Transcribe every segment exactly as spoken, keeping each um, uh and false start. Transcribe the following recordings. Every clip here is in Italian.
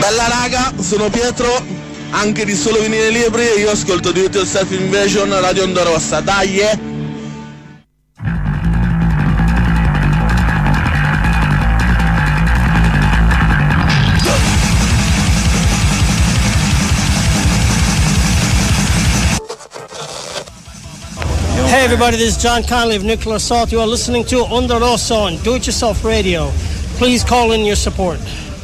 Bella raga, sono Pietro, anche di Solo Vinile Libri, e io ascolto Do It Yourself Invasion, Radio Onda Rossa, dai eh! Hey everybody, this is John Conley of Nuclear Assault. You are listening to Onda Rossa on Do It Yourself Radio. Please call in your support.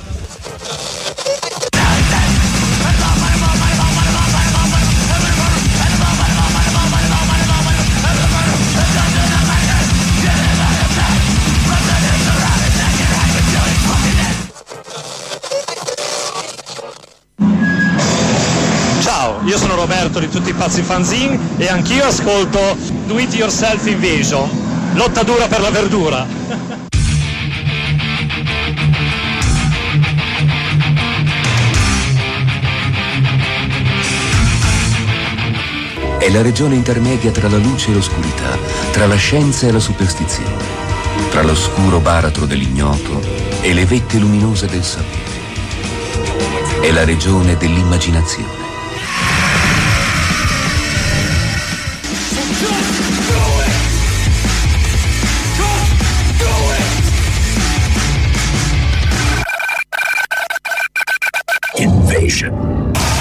Ciao, io sono Roberto di Tutti i Pazzi Fanzine e anch'io ascolto Do It Yourself Invasion, lotta dura per la verdura. È la regione intermedia tra la luce e l'oscurità, tra la scienza e la superstizione, tra l'oscuro baratro dell'ignoto e le vette luminose del sapere. È la regione dell'immaginazione. Invasion.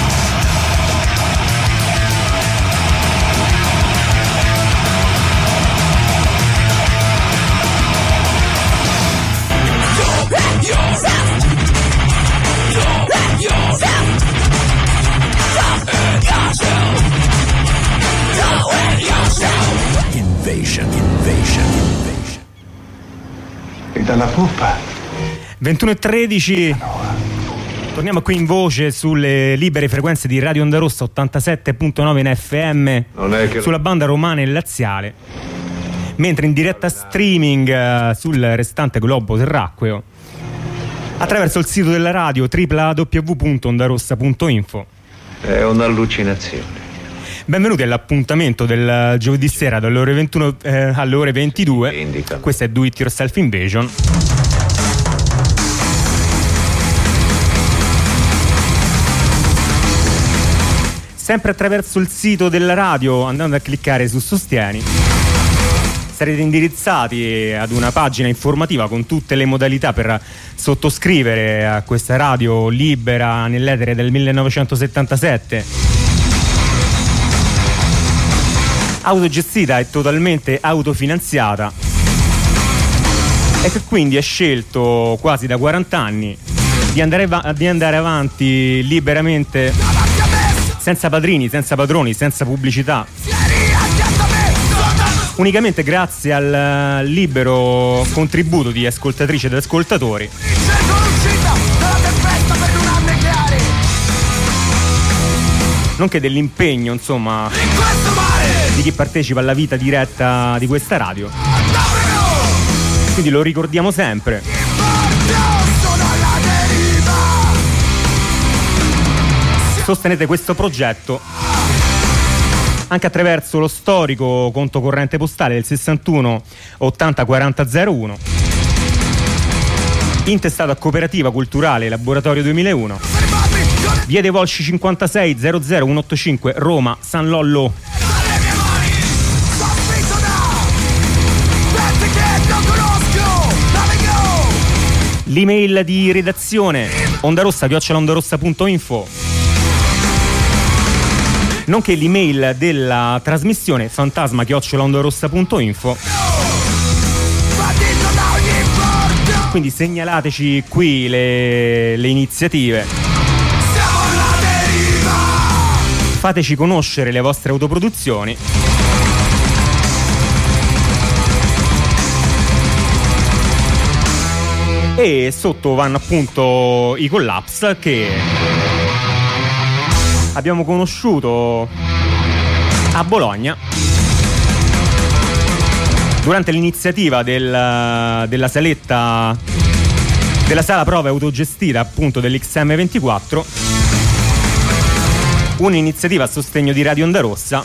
Invasion, invasion, invasion. E dalla poppa. ventuno e tredici. Torniamo qui in voce sulle libere frequenze di Radio Onda Rossa ottantasette virgola nove in F M, Non è che... sulla banda romana e laziale, mentre in diretta streaming uh, sul restante globo terracqueo attraverso il sito della radio w w w punto ondarossa punto info. È un'allucinazione. Benvenuti all'appuntamento del giovedì sera dalle ore ventuno eh, alle ore ventidue. Indica. Questo è Do It Yourself Invasion. Sempre attraverso il sito della radio, andando a cliccare su Sostieni, sarete indirizzati ad una pagina informativa con tutte le modalità per sottoscrivere a questa radio libera nell'etere del millenovecentosettantasette, autogestita e totalmente autofinanziata, e che quindi ha scelto quasi da quaranta anni di andare, va- di andare avanti liberamente, senza padrini, senza padroni, senza pubblicità, unicamente grazie al libero contributo di ascoltatrici ed ascoltatori, nonché dell'impegno, insomma, di chi partecipa alla vita diretta di questa radio. Quindi lo ricordiamo sempre. Sostenete questo progetto anche attraverso lo storico conto corrente postale del sessantuno ottanta quaranta zero uno, intestato a Cooperativa Culturale Laboratorio duemilauno, via dei Volsci cinquantasei zero zero centoottantacinque, Roma, San Lollo. L'email di redazione ondarossa chiocciola ondarossa punto info, nonché l'email della trasmissione fantasma chiocciola ondarossa punto info. Quindi segnalateci qui le, le iniziative, fateci conoscere le vostre autoproduzioni. E sotto vanno appunto i Collapse, che abbiamo conosciuto a Bologna durante l'iniziativa del, della saletta della sala prove autogestita appunto dell'X M ventiquattro, un'iniziativa a sostegno di Radio Onda Rossa.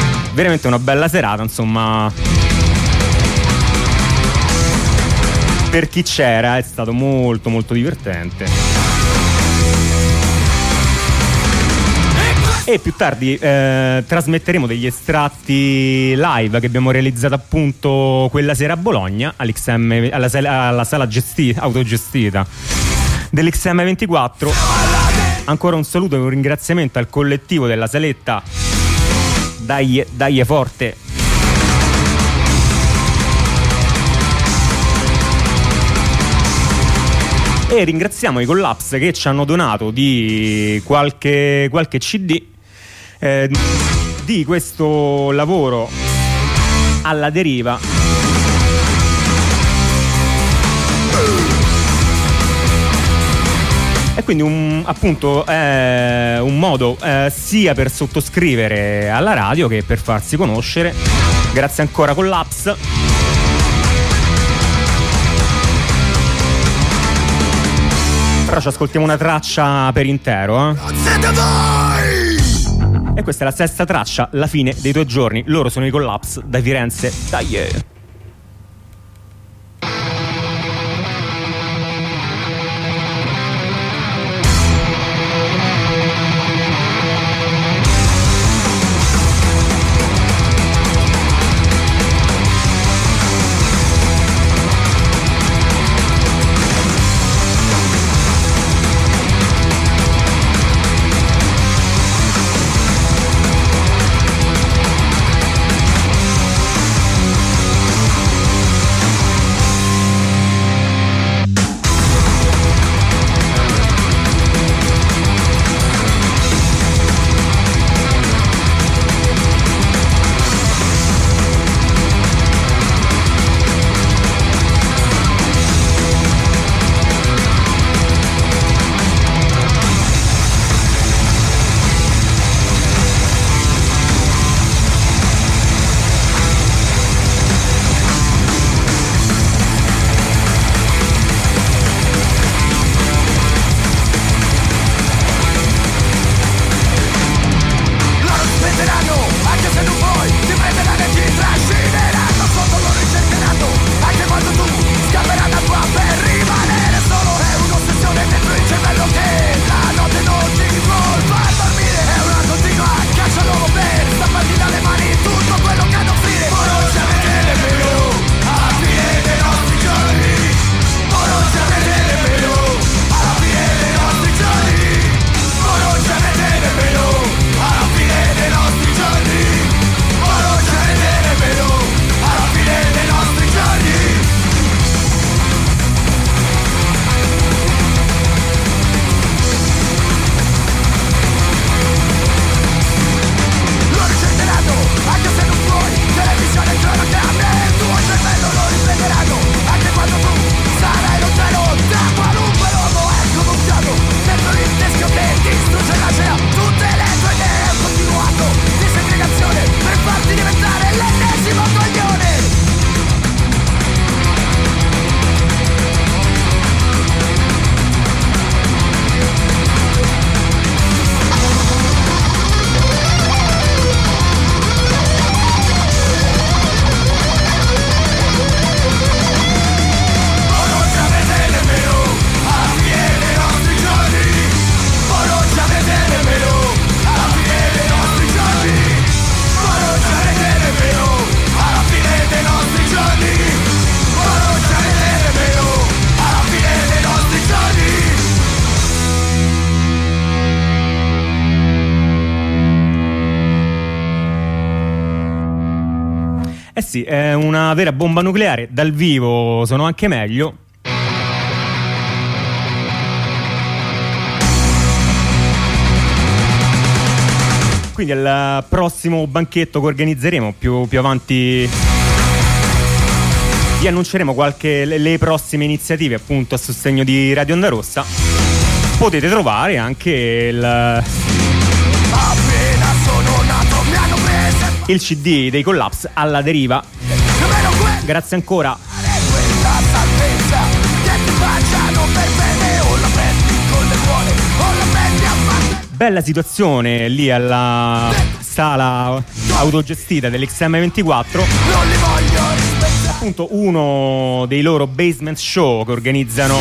Veramente una bella serata, insomma. per chi c'era è stato molto molto divertente. E più tardi eh, trasmetteremo degli estratti live che abbiamo realizzato appunto quella sera a Bologna all'X M, alla, sala, alla sala gestita, autogestita dell'X M ventiquattro. Ancora un saluto e un ringraziamento al collettivo della saletta Dai, Dai Forte. E ringraziamo i Collapse che ci hanno donato di qualche, qualche C D eh, di questo lavoro alla deriva. E quindi un, appunto è un modo eh, sia per sottoscrivere alla radio che per farsi conoscere. Grazie ancora Collapse. Però ci ascoltiamo una traccia per intero, eh? E questa è la sesta traccia, La fine dei tuoi giorni. Loro sono i Collapse da Firenze. Dai! Yeah. Eh sì, è una vera bomba nucleare. Dal vivo sono anche meglio. Quindi al prossimo banchetto che organizzeremo più, più avanti vi annunceremo qualche, le, le prossime iniziative appunto a sostegno di Radio Onda Rossa. Potete trovare anche il il C D dei Collapse alla deriva. Grazie ancora. bella situazione lì alla sala autogestita dell'X M ventiquattro. Appunto uno dei loro basement show che organizzano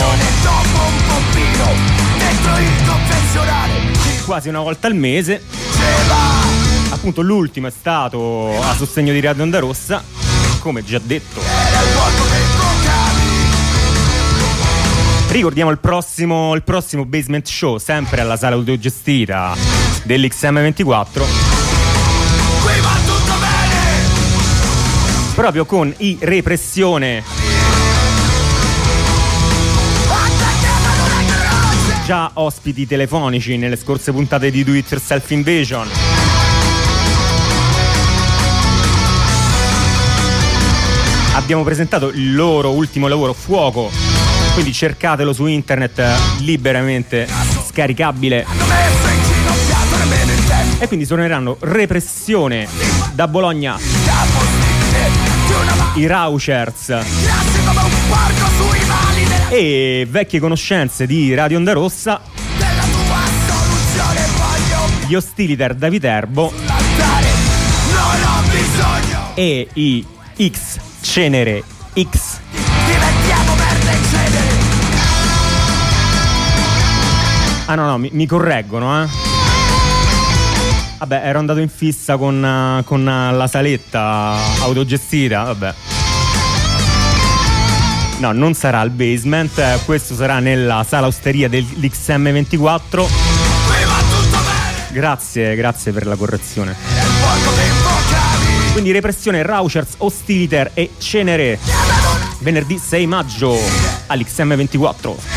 quasi una volta al mese. Appunto l'ultimo è stato a sostegno di Radio Onda Rossa, come già detto. Ricordiamo il prossimo, il prossimo basement show, sempre alla sala autogestita dell'X M ventiquattro, proprio con i Repressione, già ospiti telefonici nelle scorse puntate di Do It Yourself Invasion. Abbiamo presentato il loro ultimo lavoro, Fuoco, quindi cercatelo su internet, liberamente scaricabile. E quindi suoneranno Repressione da Bologna, i Rauchers e vecchie conoscenze di Radio Onda Rossa, gli Hostiliter da Viterbo e i X Cenere X. Ah no no, mi, mi correggono, eh. Vabbè, ero andato in fissa con, con la saletta autogestita, vabbè. No, non sarà al basement, questo sarà nella sala osteria dell'X M ventiquattro. Grazie, grazie per la correzione. Quindi Repressione, Rauchers, Hostiliter e Cenere, venerdì sei maggio all'X M ventiquattro.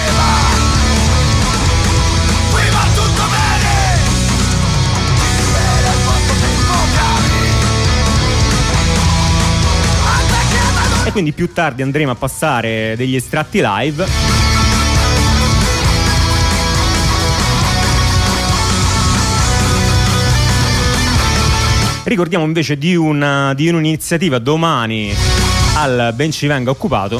E quindi più tardi andremo a passare degli estratti live. Ricordiamo invece di, una, di un'iniziativa domani al Bencivenga Occupato,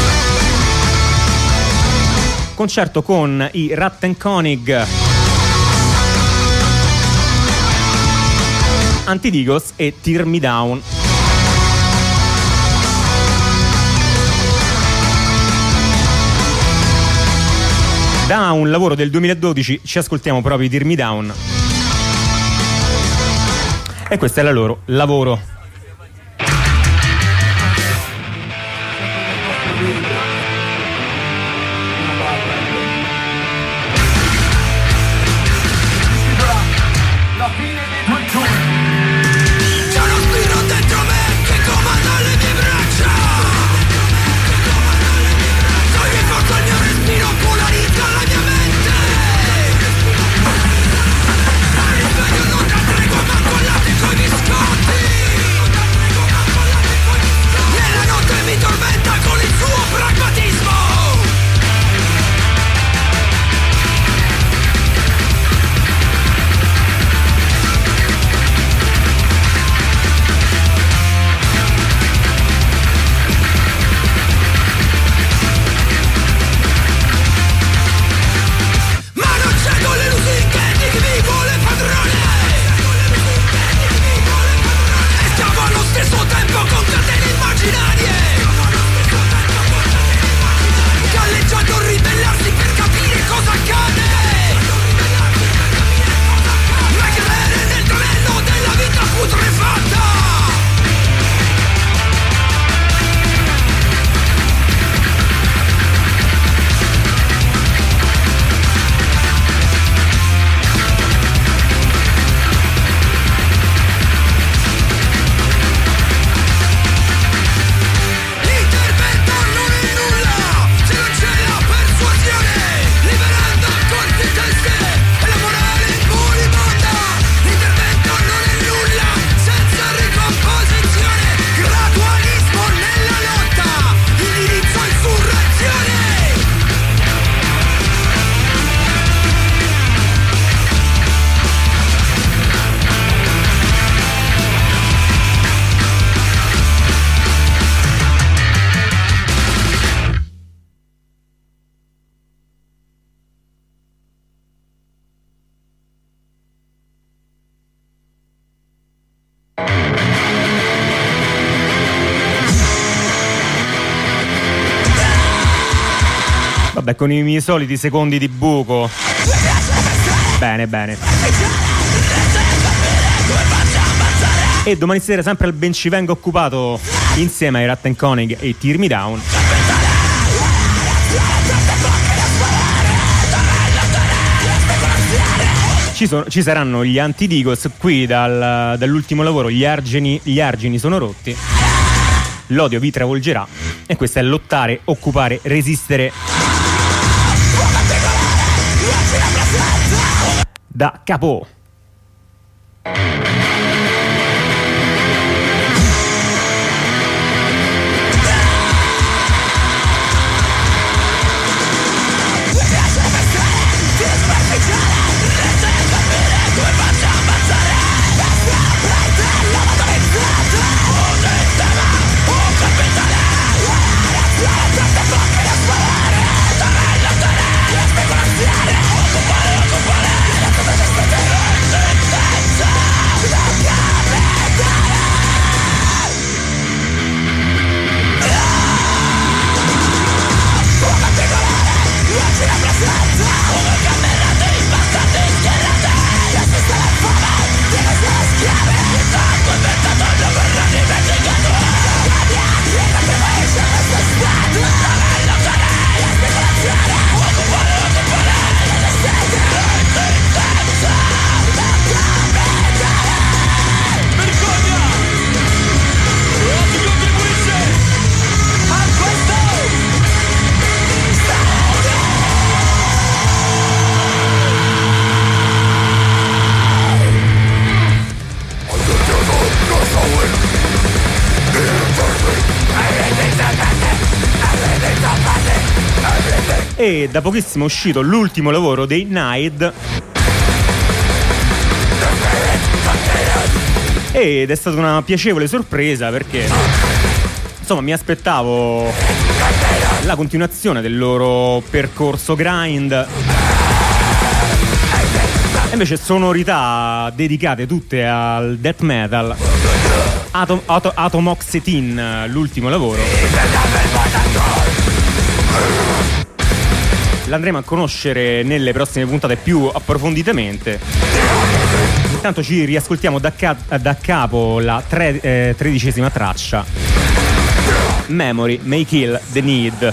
concerto con i Rattenkönig, Antidigos e Tear Me Down. Da un lavoro del duemiladodici ci ascoltiamo proprio i Tear Me Down. E questo è il loro lavoro. Con la con i biscotti Vabbè, con i miei soliti secondi di buco. Bene, bene. E domani sera sempre al bench vengo occupato insieme ai Rattenkönig e Tear Me Down. Ci, sono, ci saranno gli Antidigos qui dal, dall'ultimo lavoro, gli argini, gli argini sono rotti, l'odio vi travolgerà, e questo è lottare, occupare, resistere. Da capo. E da pochissimo è uscito l'ultimo lavoro dei Nide ed è stata una piacevole sorpresa, perché insomma mi aspettavo la continuazione del loro percorso grind, e invece sonorità dedicate tutte al death metal. Atom, Atom, Atomoxetin, l'ultimo lavoro, l'andremo a conoscere nelle prossime puntate più approfonditamente. Intanto ci riascoltiamo da, ca- da capo la tre- eh, tredicesima traccia, Memory May Kill the Need.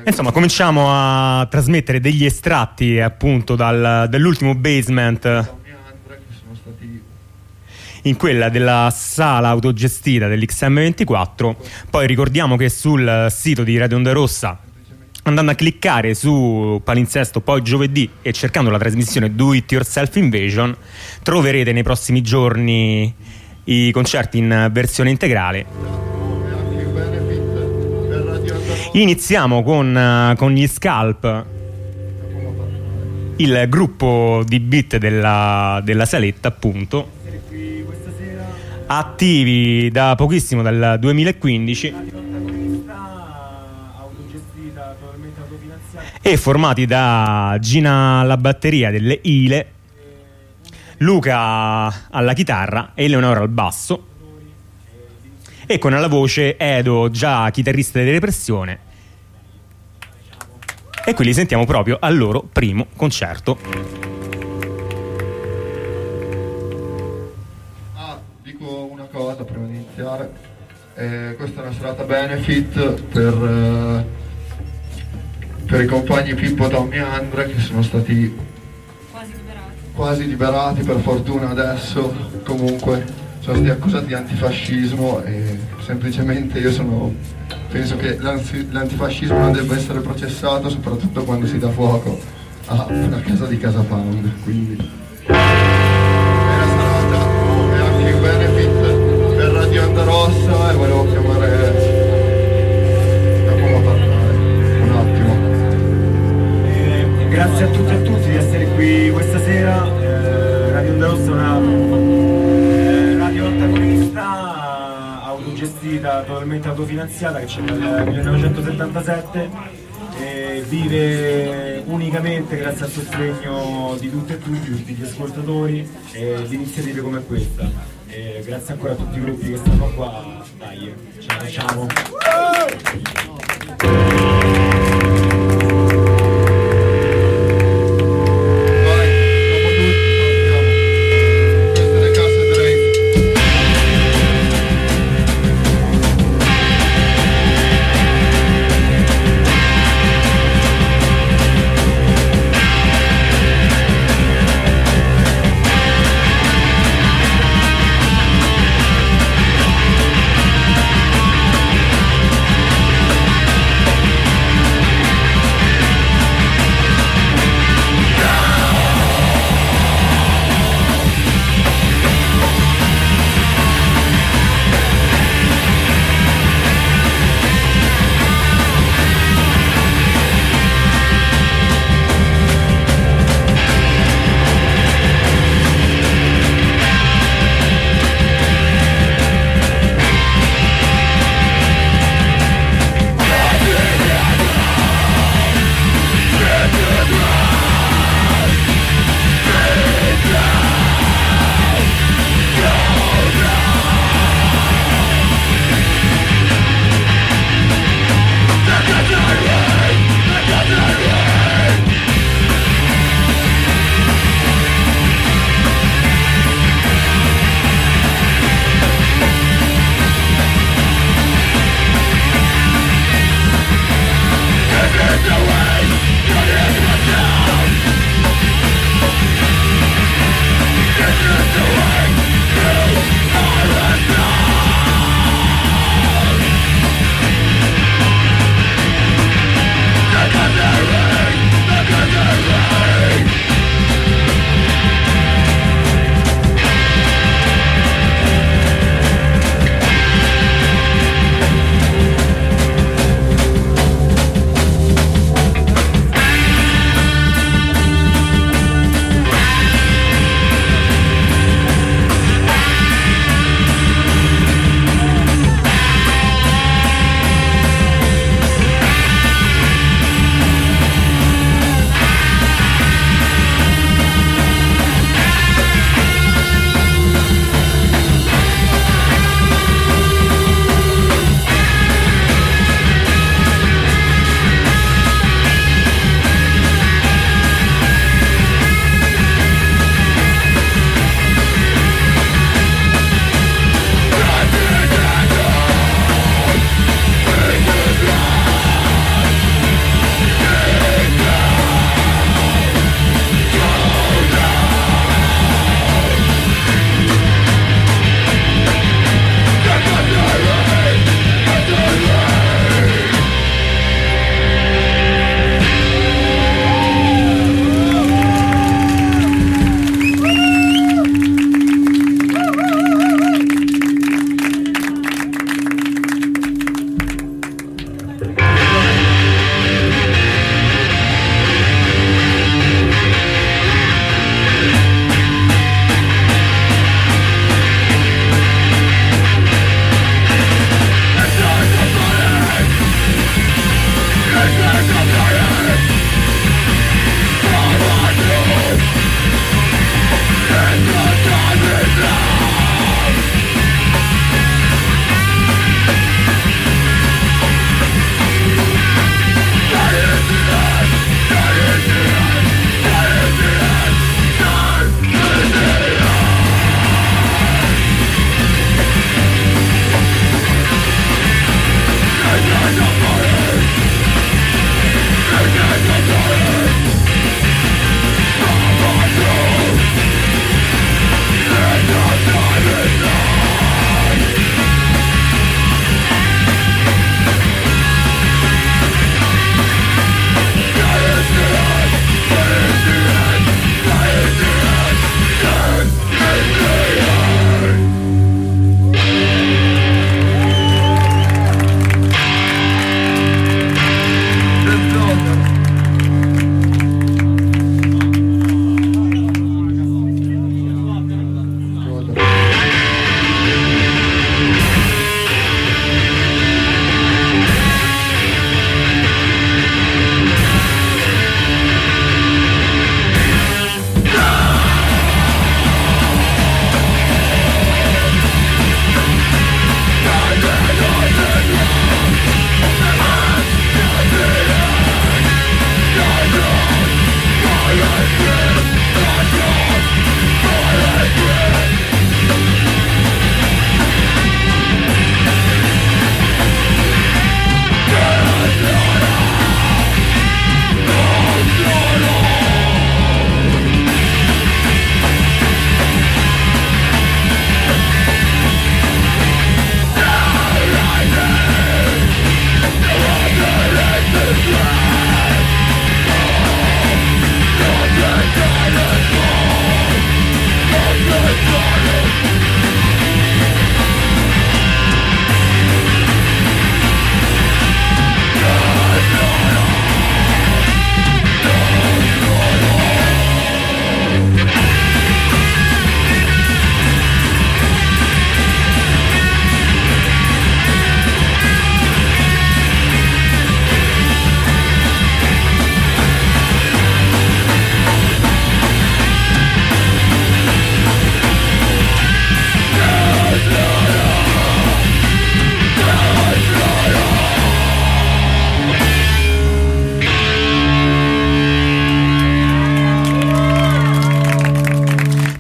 Insomma, cominciamo a trasmettere degli estratti appunto dal, dall'ultimo basement, in quella della sala autogestita dell'X M ventiquattro. Poi ricordiamo che sul sito di Radio Onda Rossa, andando a cliccare su Palinsesto poi giovedì e cercando la trasmissione Do It Yourself Invasion, troverete nei prossimi giorni i concerti in versione integrale. Iniziamo con, con gli Scalp, il gruppo di beat della, della saletta, appunto, attivi da pochissimo, dal duemilaquindici, e formati da Gina alla batteria delle Ile, Luca alla chitarra e Eleonora al basso, e con alla voce Edo, già chitarrista di Repressione. E qui li sentiamo proprio al loro primo concerto. Ah, dico una cosa prima di iniziare. Eh, questa è una serata benefit per, eh, per i compagni Pippo, Tommy e Andre, che sono stati quasi liberati. quasi liberati per fortuna adesso. Comunque sono stati accusati di antifascismo e semplicemente io sono penso che l'antifascismo non debba essere processato, soprattutto quando si dà fuoco a una casa di Casa Pound. Quindi è la serata, è anche il benefit per Radio Onda Rossa e volevo chiamare Giacomo a parlare un attimo. Eh, grazie a tutti e a tutti di essere qui questa sera. eh, Radio Onda Rossa è una radio antagonista, autogestita, totalmente autofinanziata, che c'è dal millenovecentosettantasette, e vive unicamente grazie al sostegno di tutte e tutti, tutti gli ascoltatori e di iniziative come questa. E grazie ancora a tutti i gruppi che stanno qua. Dai, ce la facciamo. Bye.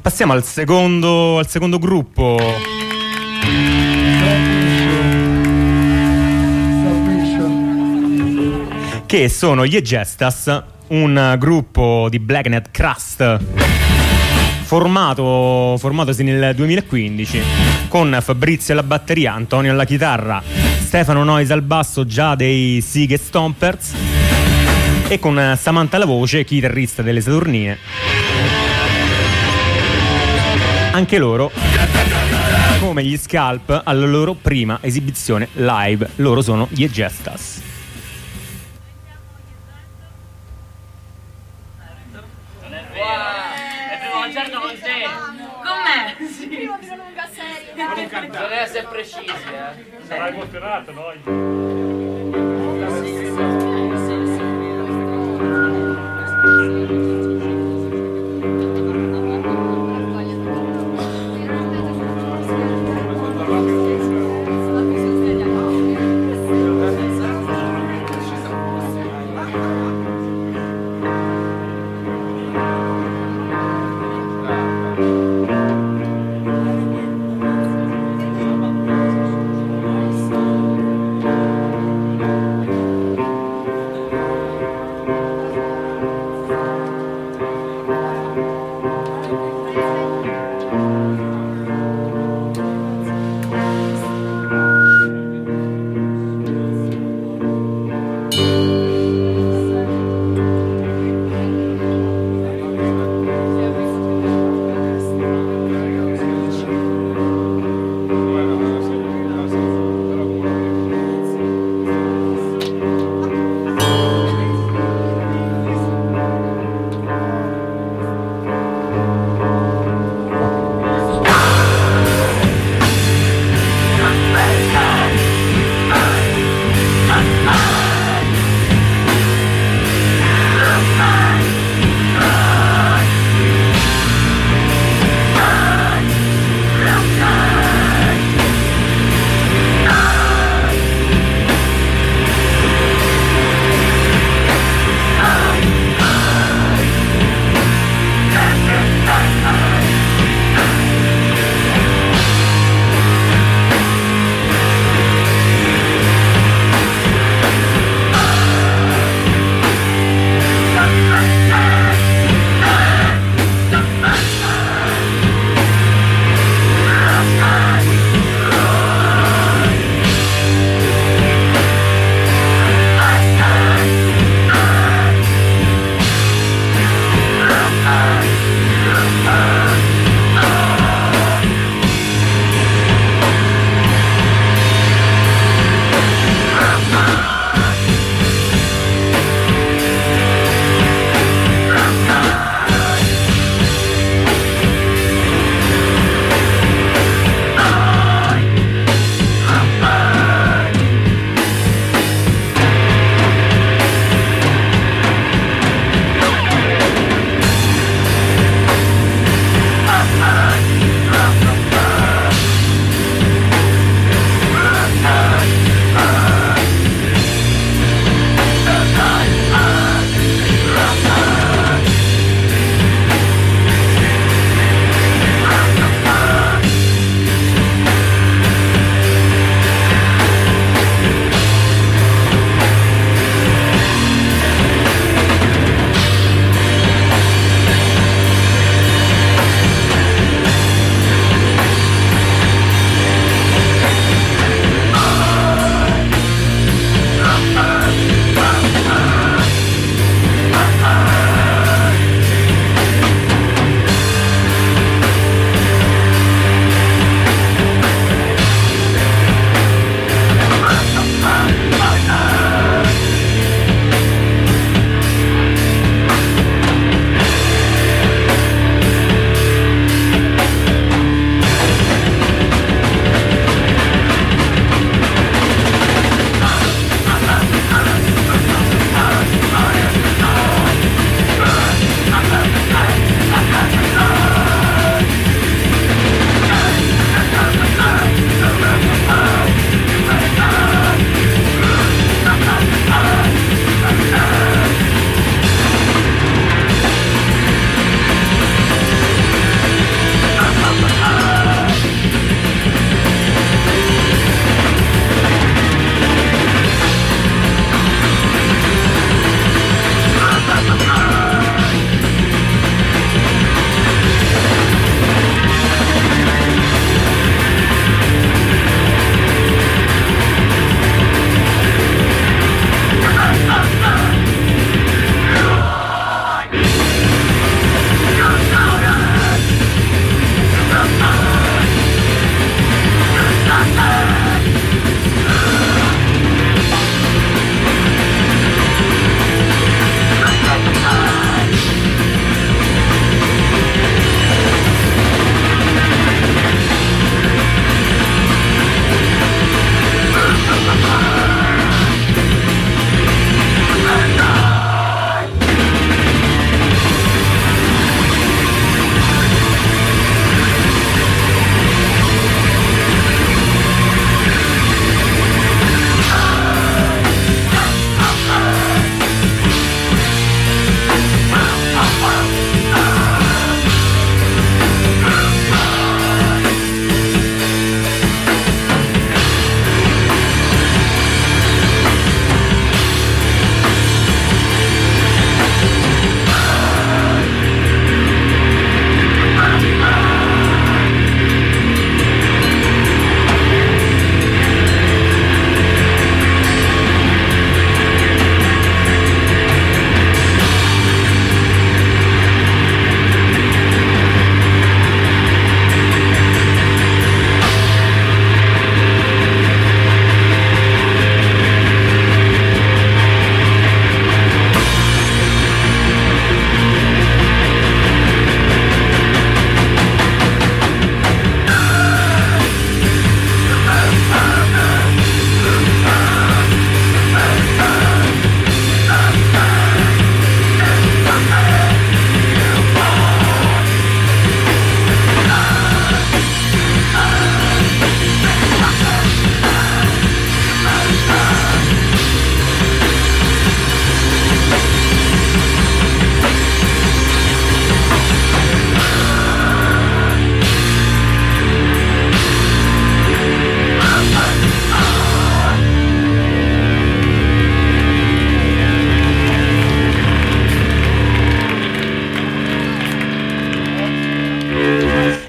Passiamo al secondo, al secondo gruppo. Che sono gli Egestas, un gruppo di Blacknet Crust formato, formatosi nel duemilaquindici, con Fabrizio alla batteria, Antonio alla chitarra, Stefano Nois al basso, già dei Sigue Stompers, e con Samantha alla voce, chitarrista delle Saturnine. Anche loro, come gli Scalp, alla loro prima esibizione live. Loro sono gli Egestas. Non è essere precisi, eh. Sarai emozionato, no?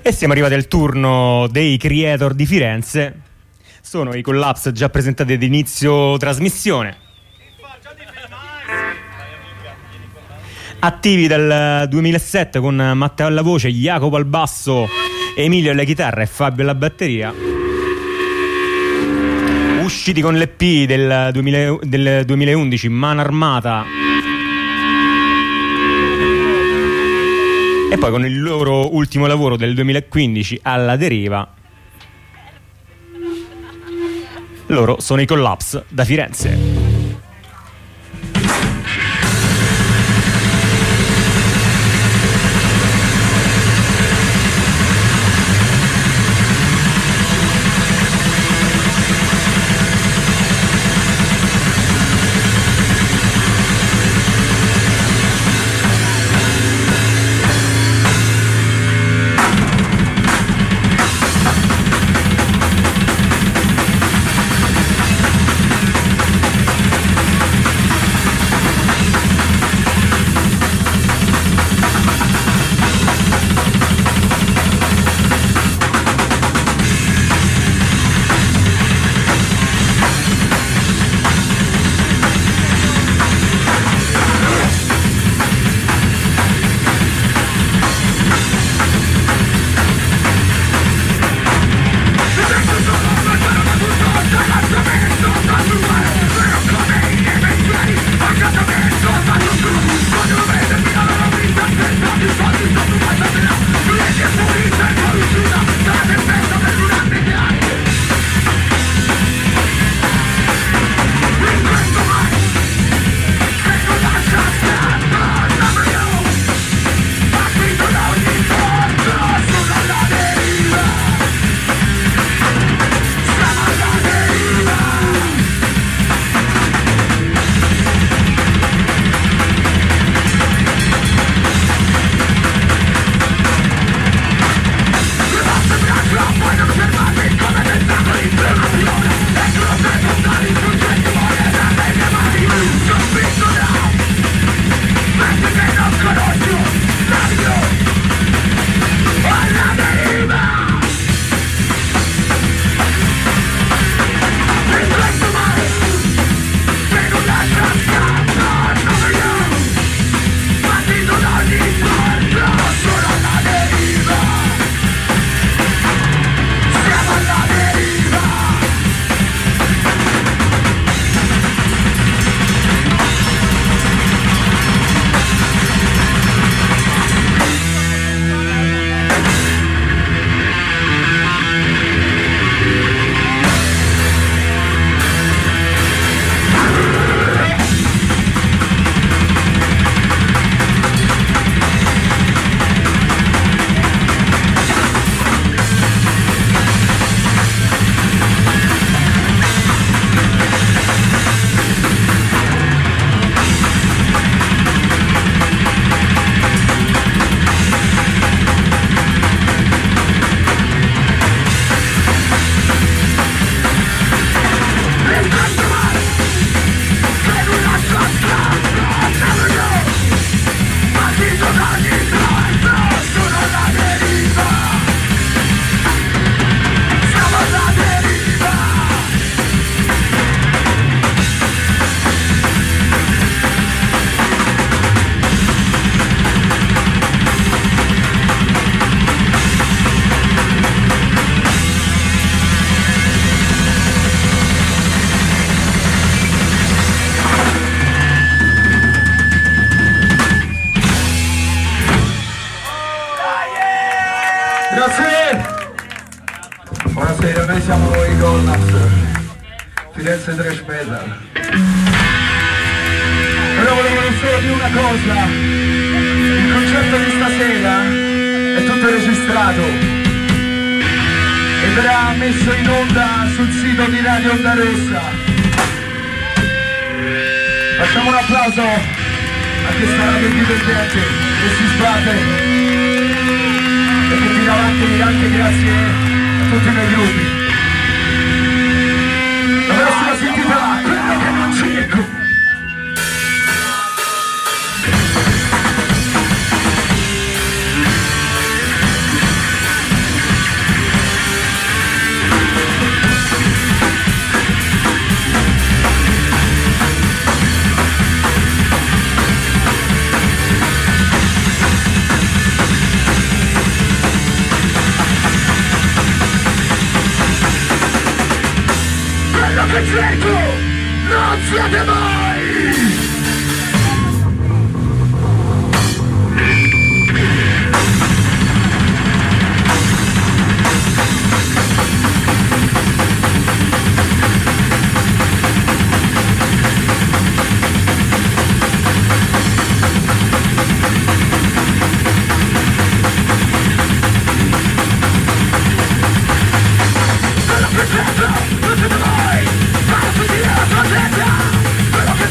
E siamo arrivati al turno dei creator di Firenze. Sono i Collapse già presentati ad inizio trasmissione. Attivi dal duemilasette con Matteo alla voce, Jacopo al basso, Emilio alla chitarra e Fabio alla batteria. Usciti con l'E P del, duemila, del duemilaundici, Mano Armata. E poi con il loro ultimo lavoro del duemilaquindici, Alla deriva. Loro sono i Collapse da Firenze. Buonasera, noi siamo i Collapse, Firenze Thrash Metal. Però volevo solo dire una cosa, il concerto di stasera è tutto registrato e verrà messo in onda sul sito di Radio Onda Rossa. Facciamo un applauso a questa radio indipendente che si sbatte e che tira avanti anche grazie a tutti noi gruppi. La prossima si intitola Quello che non c'è. del circo non siete mai! Non siete mai! Parlo di la tua testa! Quello che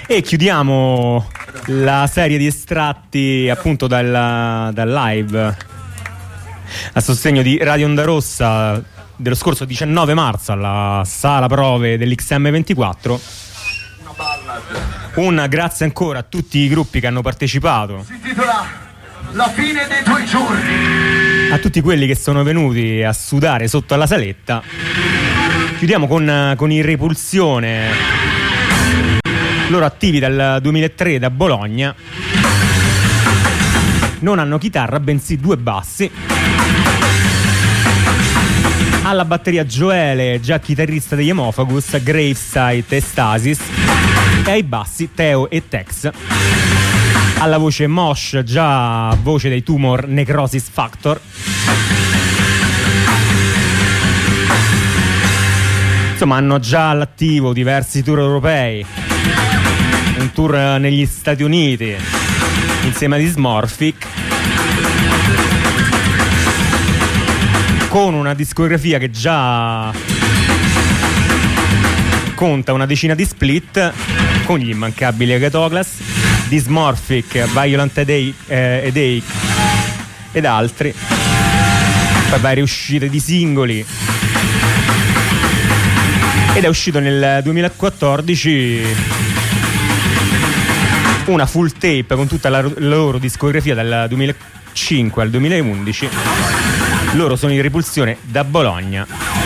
E chiudiamo la serie di estratti appunto dal, dal live a sostegno di Radio Onda Rossa dello scorso diciannove marzo alla sala prove dell'X M ventiquattro. Un grazie ancora a tutti i gruppi che hanno partecipato. Si intitola La fine dei tuoi giorni. A tutti quelli che sono venuti a sudare sotto alla saletta. Chiudiamo con, con i Repulsione, loro attivi dal duemilatré da Bologna. Non hanno chitarra, bensì due bassi. Alla batteria Gioele, già chitarrista degli Emofagus, Gravesite e Stasis. E ai bassi Teo e Tex. Alla voce Mosh, già voce dei Tumor Necrosis Factor. Insomma, hanno già all'attivo diversi tour europei. Un tour negli Stati Uniti insieme a Dysmorphic, con una discografia che già conta una decina di split con gli immancabili Agatoclass, Dysmorphic, Violent Headache eh, Headache ed altri, poi varie uscite di singoli. Ed è uscito nel duemilaquattordici una full tape con tutta la loro discografia dal duemilacinque al duemilaundici. Loro sono in Repulsione da Bologna.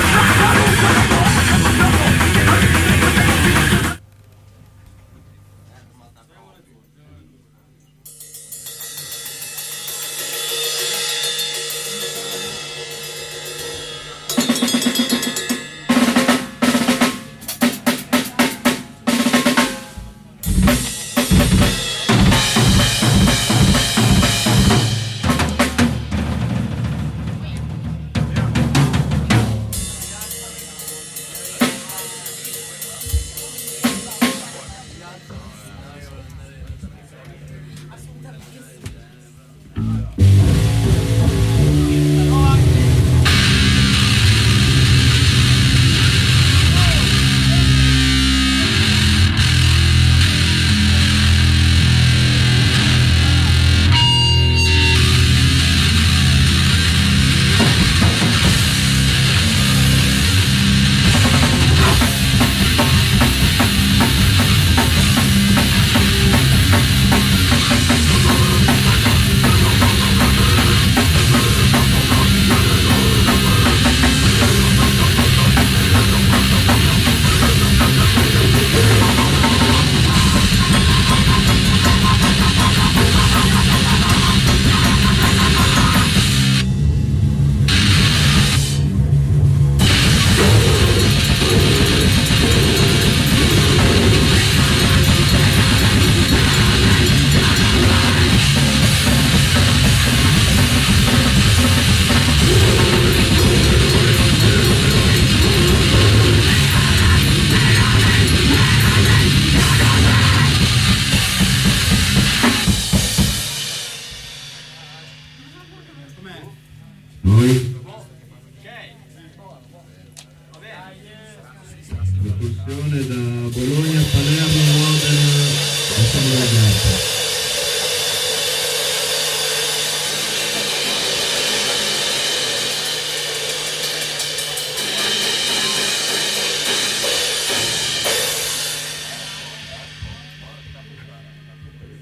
Repulsione da Bologna a Palermo, Modena a San Ragazzo.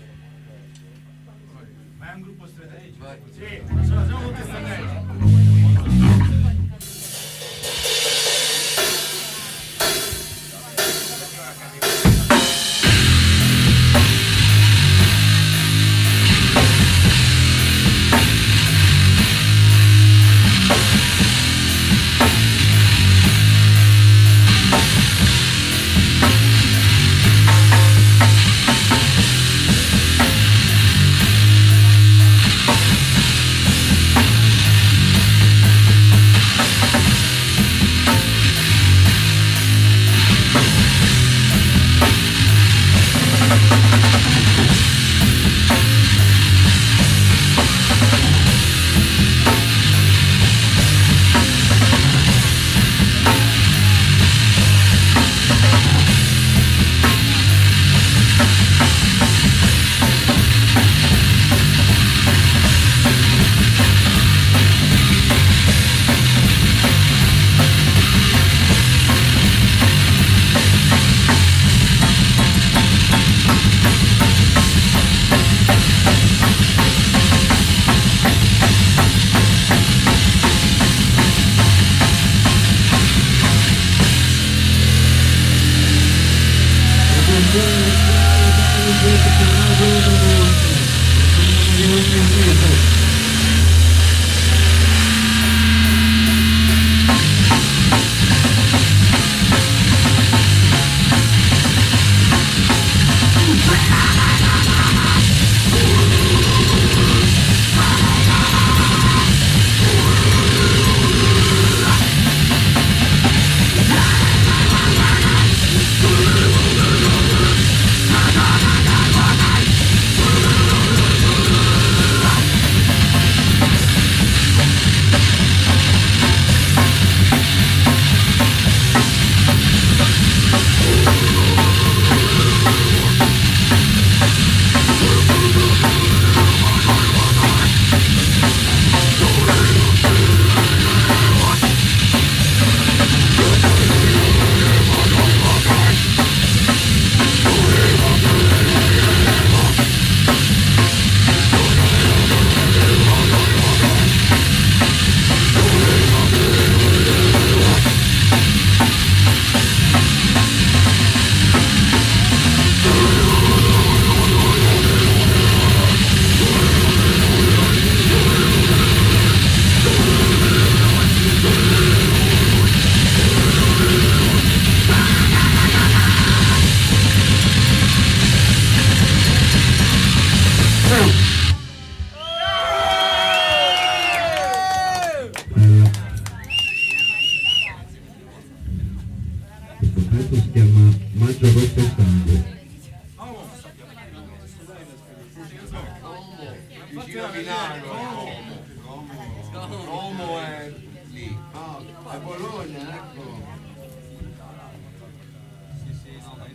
Ma è un gruppo strategico? Sì, sono tutte strategiche. si chiama Maggio Rosso e Sangue. Vicino a Milano, Como è lì, no, a Bologna, ecco. Sì, sì, no, ma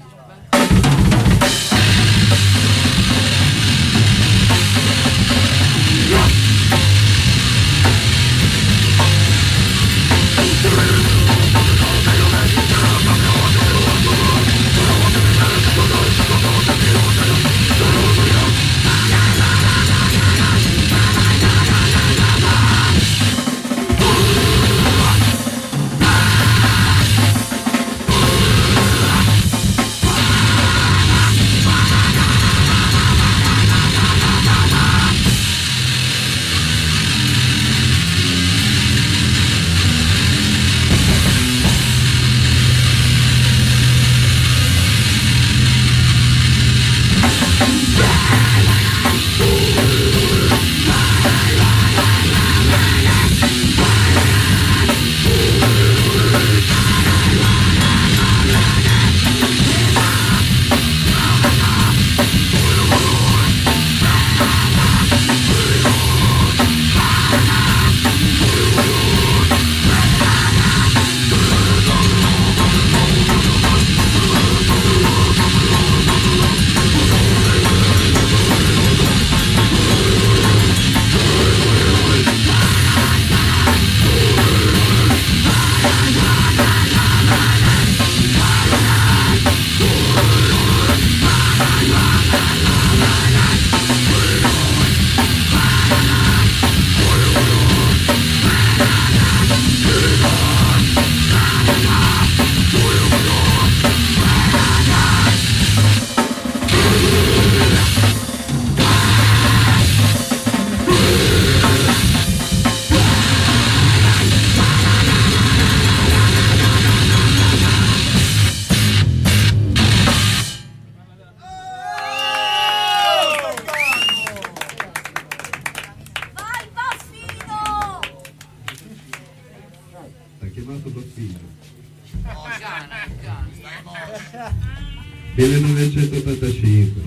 millenovecentottantacinque.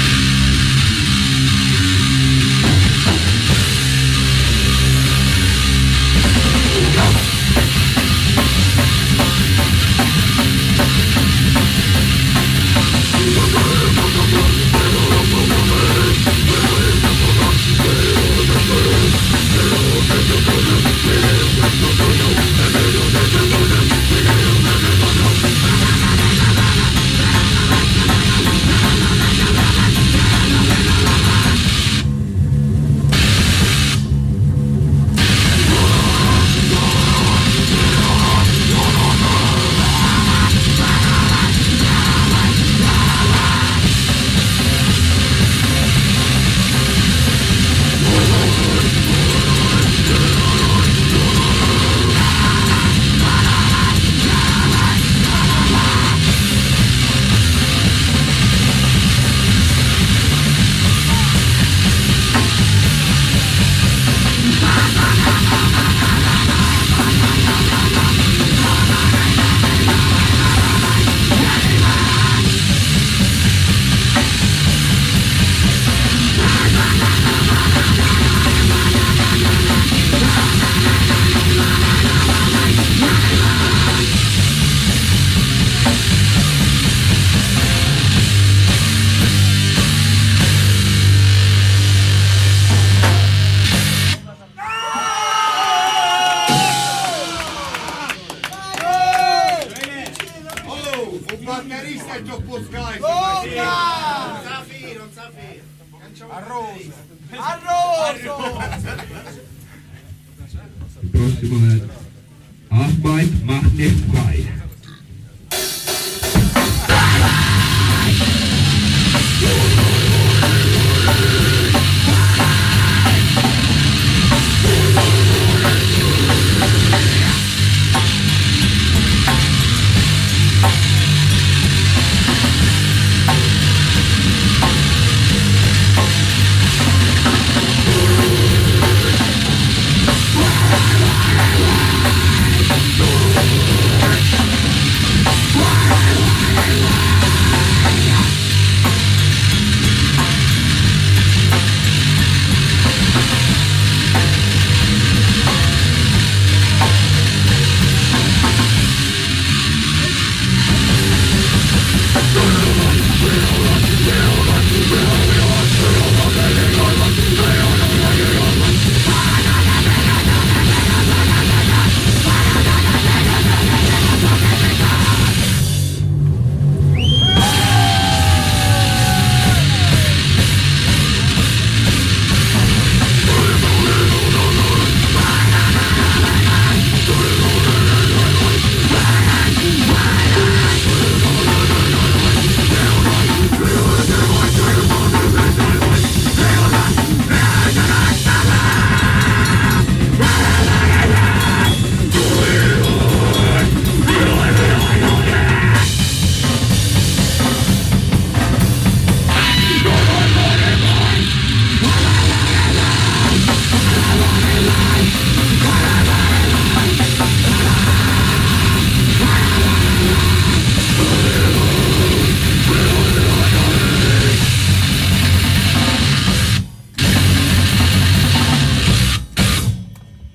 Il prossimo è Arbeit macht nicht frei.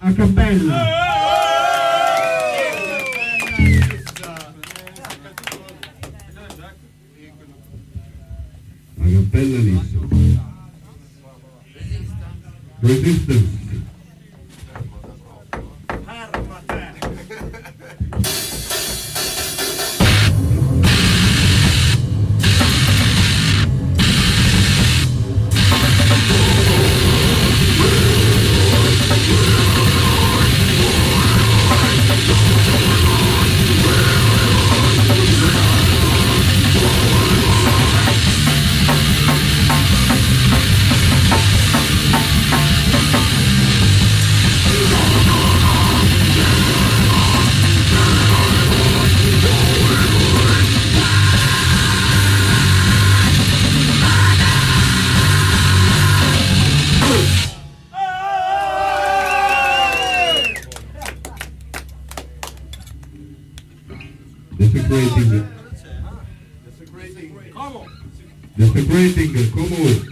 a cappella. A cappella lì. Resistance. Desecrating. Desecrating. Come on.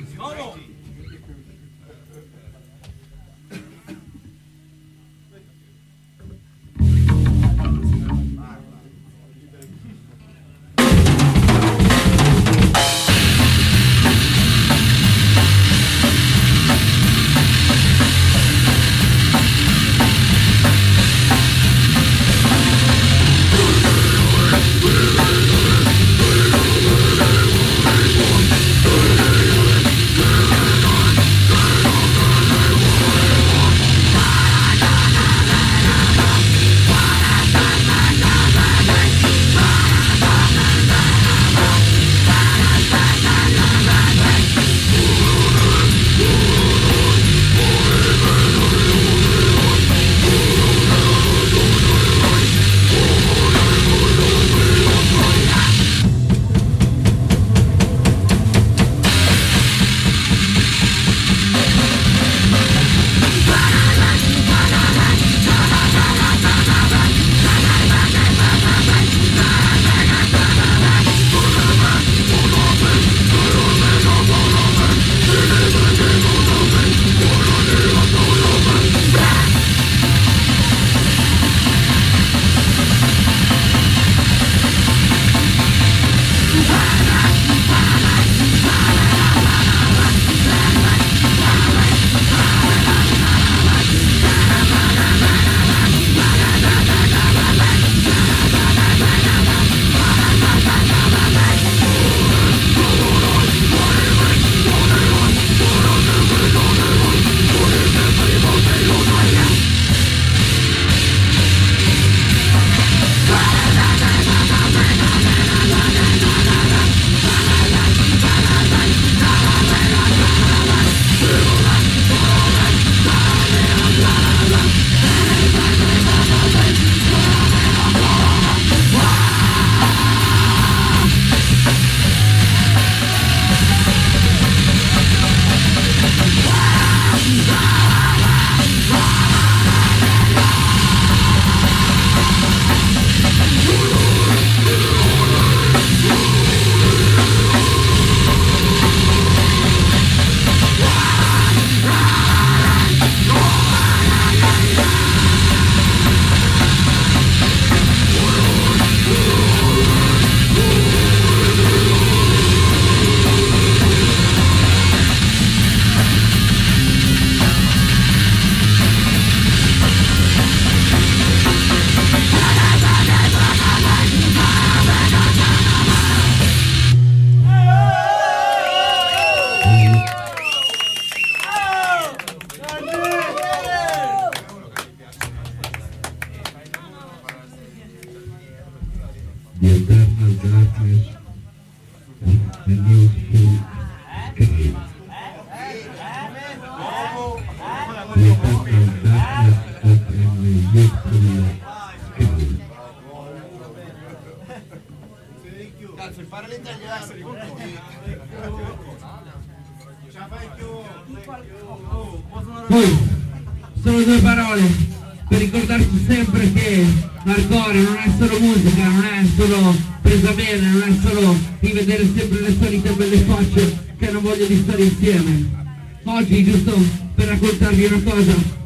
Poi sono due parole per ricordarci sempre che l'hardcore non è solo musica, non è solo presa bene, non è solo rivedere sempre le solite belle facce che hanno voglia di stare insieme. Oggi, giusto per raccontarvi una cosa,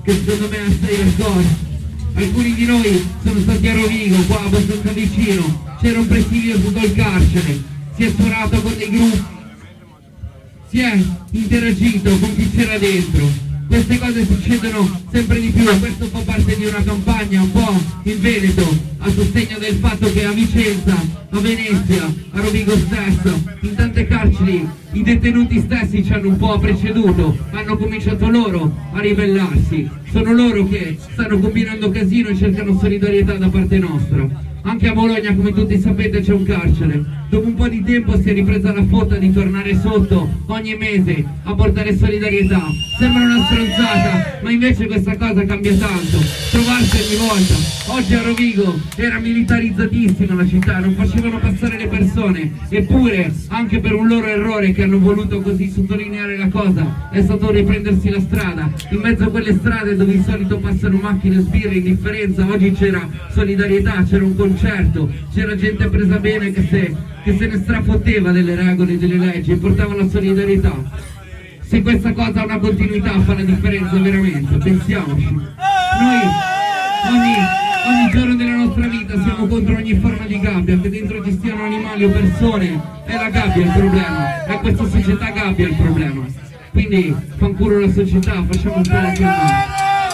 che secondo me è assai hardcore. Alcuni di noi sono stati a Rovigo, qua abbastanza vicino, c'era un presidio sotto il carcere, si è suonato con dei gruppi, si è interagito con chi c'era dentro. Queste cose succedono sempre di più, questo fa parte di una campagna un po' in Veneto a sostegno del fatto che a Vicenza, a Venezia, a Rovigo stesso, in tante carceri i detenuti stessi ci hanno un po' preceduto, hanno cominciato loro a ribellarsi, sono loro che stanno combinando casino e cercano solidarietà da parte nostra. Anche a Bologna, come tutti sapete, c'è un carcere. Dopo un po' di tempo si è ripresa la fotta di tornare sotto ogni mese a portare solidarietà. Sembra una stronzata, ma invece questa cosa cambia tanto. Trovarsi ogni volta. Oggi a Rovigo era militarizzatissima la città, non facevano passare le persone. Eppure, anche per un loro errore che hanno voluto così sottolineare la cosa, è stato riprendersi la strada. In mezzo a quelle strade dove di solito passano macchine, sbirre, indifferenza, oggi c'era solidarietà, c'era un concerto, c'era gente presa bene che se, che se ne strafotteva delle regole e delle leggi e portava la solidarietà. Se questa cosa ha una continuità fa la differenza veramente, pensiamoci. Noi ogni, ogni giorno della nostra vita siamo contro ogni forma di gabbia, che dentro ci stiano animali o persone, è la gabbia il problema, è questa società gabbia il problema. Quindi fanculo la società, facciamo un po' la chiamata.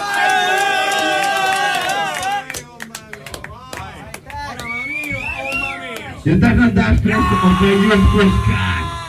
The eternal darkness of the universe sky.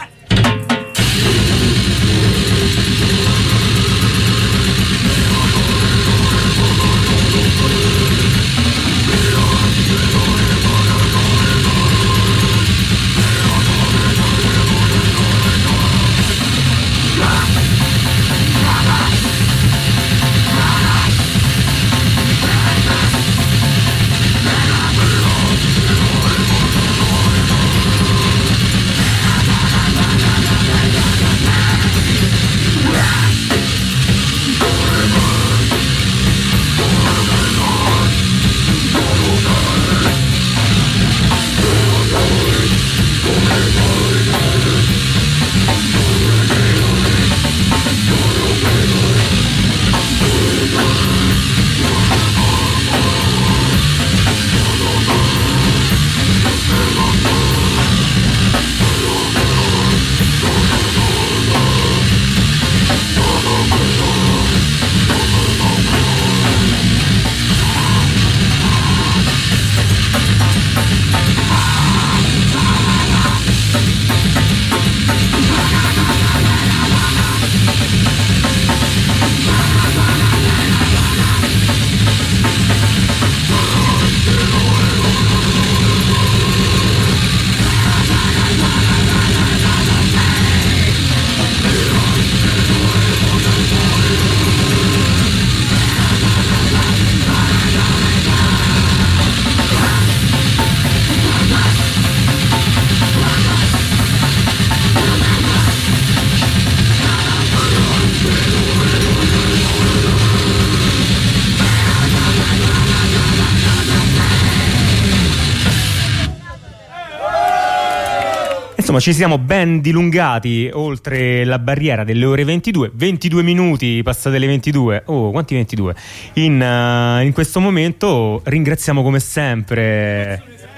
Insomma, ci siamo ben dilungati oltre la barriera delle ore ventidue, ventidue minuti passate le ventidue. Oh, quanti ventidue? In, uh, in questo momento ringraziamo come sempre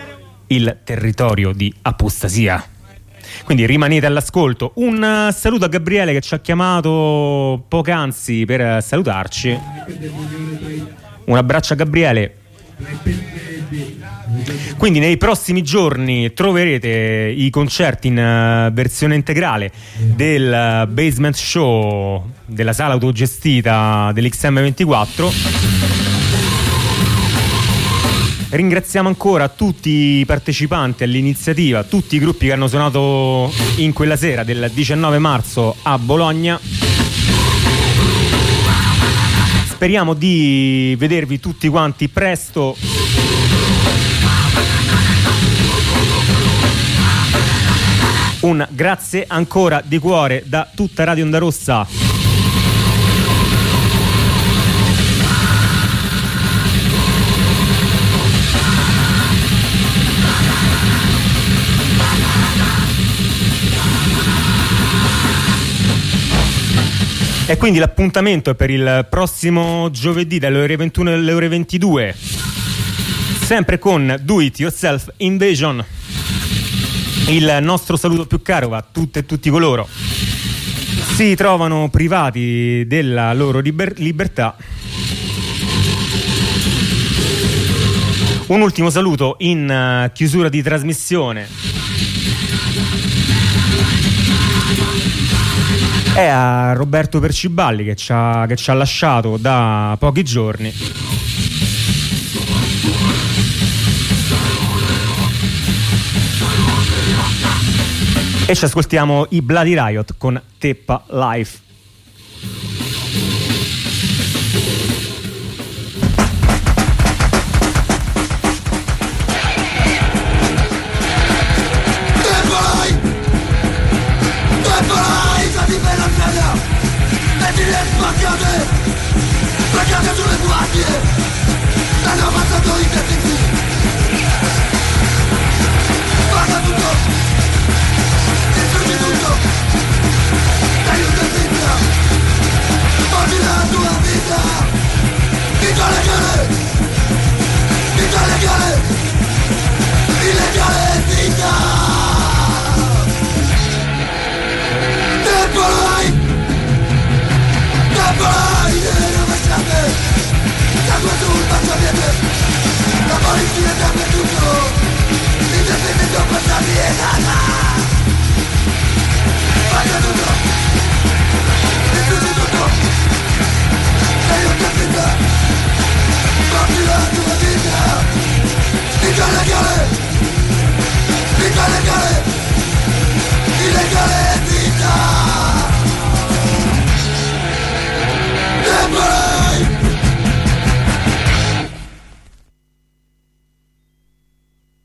il territorio di Apostasia. Quindi rimanete all'ascolto. Un saluto a Gabriele che ci ha chiamato poc'anzi per salutarci. Un abbraccio a Gabriele. Quindi nei prossimi giorni troverete i concerti in uh, versione integrale del uh, Basement Show della sala autogestita dell'X M ventiquattro. Ringraziamo ancora tutti i partecipanti all'iniziativa, tutti i gruppi che hanno suonato in quella sera del diciannove marzo a Bologna. Speriamo di vedervi tutti quanti presto. Un grazie ancora di cuore da tutta Radio Onda Rossa. E quindi l'appuntamento è per il prossimo giovedì dalle ore ventuno alle ore ventidue, sempre con Do It Yourself Invasion. Il nostro saluto più caro va a tutte e tutti coloro si trovano privati della loro liber- libertà. Un ultimo saluto in uh, chiusura di trasmissione è a Roberto Perciballi che ci ha, che ci ha lasciato da pochi giorni. E ci ascoltiamo i Bloody Riot con Teppa Life. Spaccate sulle guardie, hanno ammazzato i detective. Guarda tutto, distruggi tutto, dai un vita, porti la tua vita. Vita legale, vita legale, illegale vita. Tempo life, tempo life. Sangue sul baciamento, la polizia dappertutto, il definito passati e nada. Faccia tutto, distruggi tutto, sei un capita, porti la tua vita, vita legale.